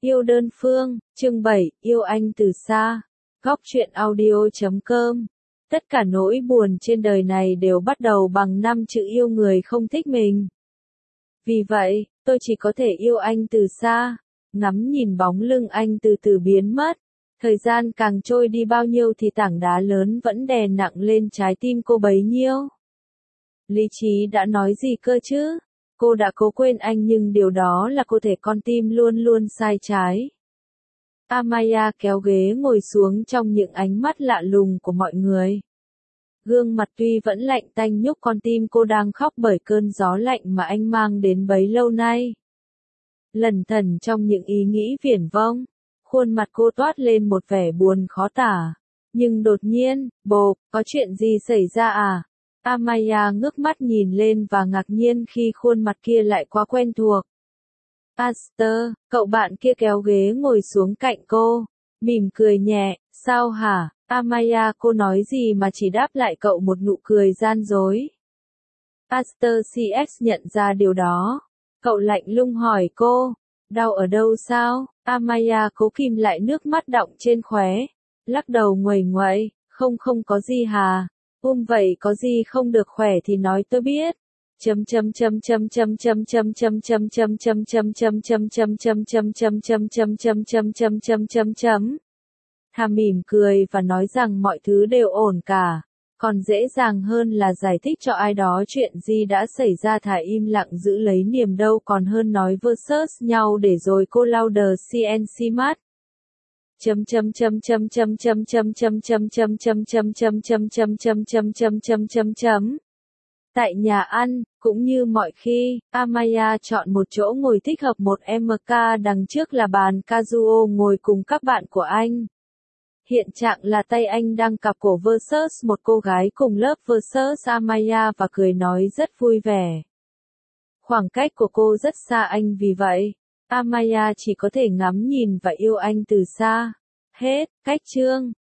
Yêu đơn phương, chương 7, yêu anh từ xa. Góc truyện audio.com. Tất cả nỗi buồn trên đời này đều bắt đầu bằng 5 chữ yêu người không thích mình. Vì vậy, tôi chỉ có thể yêu anh từ xa, ngắm nhìn bóng lưng anh từ từ biến mất. Thời gian càng trôi đi bao nhiêu thì tảng đá lớn vẫn đè nặng lên trái tim cô bấy nhiêu. Lý trí đã nói gì cơ chứ? Cô đã cố quên anh nhưng điều đó là cô thể con tim luôn luôn sai trái. Amaya kéo ghế ngồi xuống trong những ánh mắt lạ lùng của mọi người. Gương mặt tuy vẫn lạnh tanh nhúc con tim cô đang khóc bởi cơn gió lạnh mà anh mang đến bấy lâu nay. Lẩn thẩn trong những ý nghĩ viển vông, khuôn mặt cô toát lên một vẻ buồn khó tả. Nhưng đột nhiên, bộp, có chuyện gì xảy ra à? Amaya ngước mắt nhìn lên và ngạc nhiên khi khuôn mặt kia lại quá quen thuộc. Aster, cậu bạn kia kéo ghế ngồi xuống cạnh cô, mỉm cười nhẹ, sao hả? Amaya cô nói gì mà chỉ đáp lại cậu một nụ cười gian dối. Aster CX nhận ra điều đó. Cậu lạnh lùng hỏi cô, đau ở đâu sao? Amaya cố kìm lại nước mắt đọng trên khóe, lắc đầu nguầy nguậy, không có gì hà. Vậy có gì không được khỏe thì nói tôi biết. Thà mỉm cười và nói rằng mọi thứ đều ổn cả. Còn dễ dàng hơn là giải thích cho ai đó chuyện gì đã xảy ra, thà im lặng giữ lấy niềm đau còn hơn nói versus nhau để rồi cô lau đờ CNC mắt. Tại nhà ăn, cũng như mọi khi, Amaya chọn một chỗ ngồi thích hợp một MK, đằng trước là bàn Kazuo ngồi cùng các bạn của anh. Hiện trạng là tay anh đang cặp cổ versus một cô gái cùng lớp versus Amaya và cười nói rất vui vẻ. Khoảng cách của cô rất xa anh, vì vậy, Amaya chỉ có thể ngắm nhìn và yêu anh từ xa. Hết, cách chương.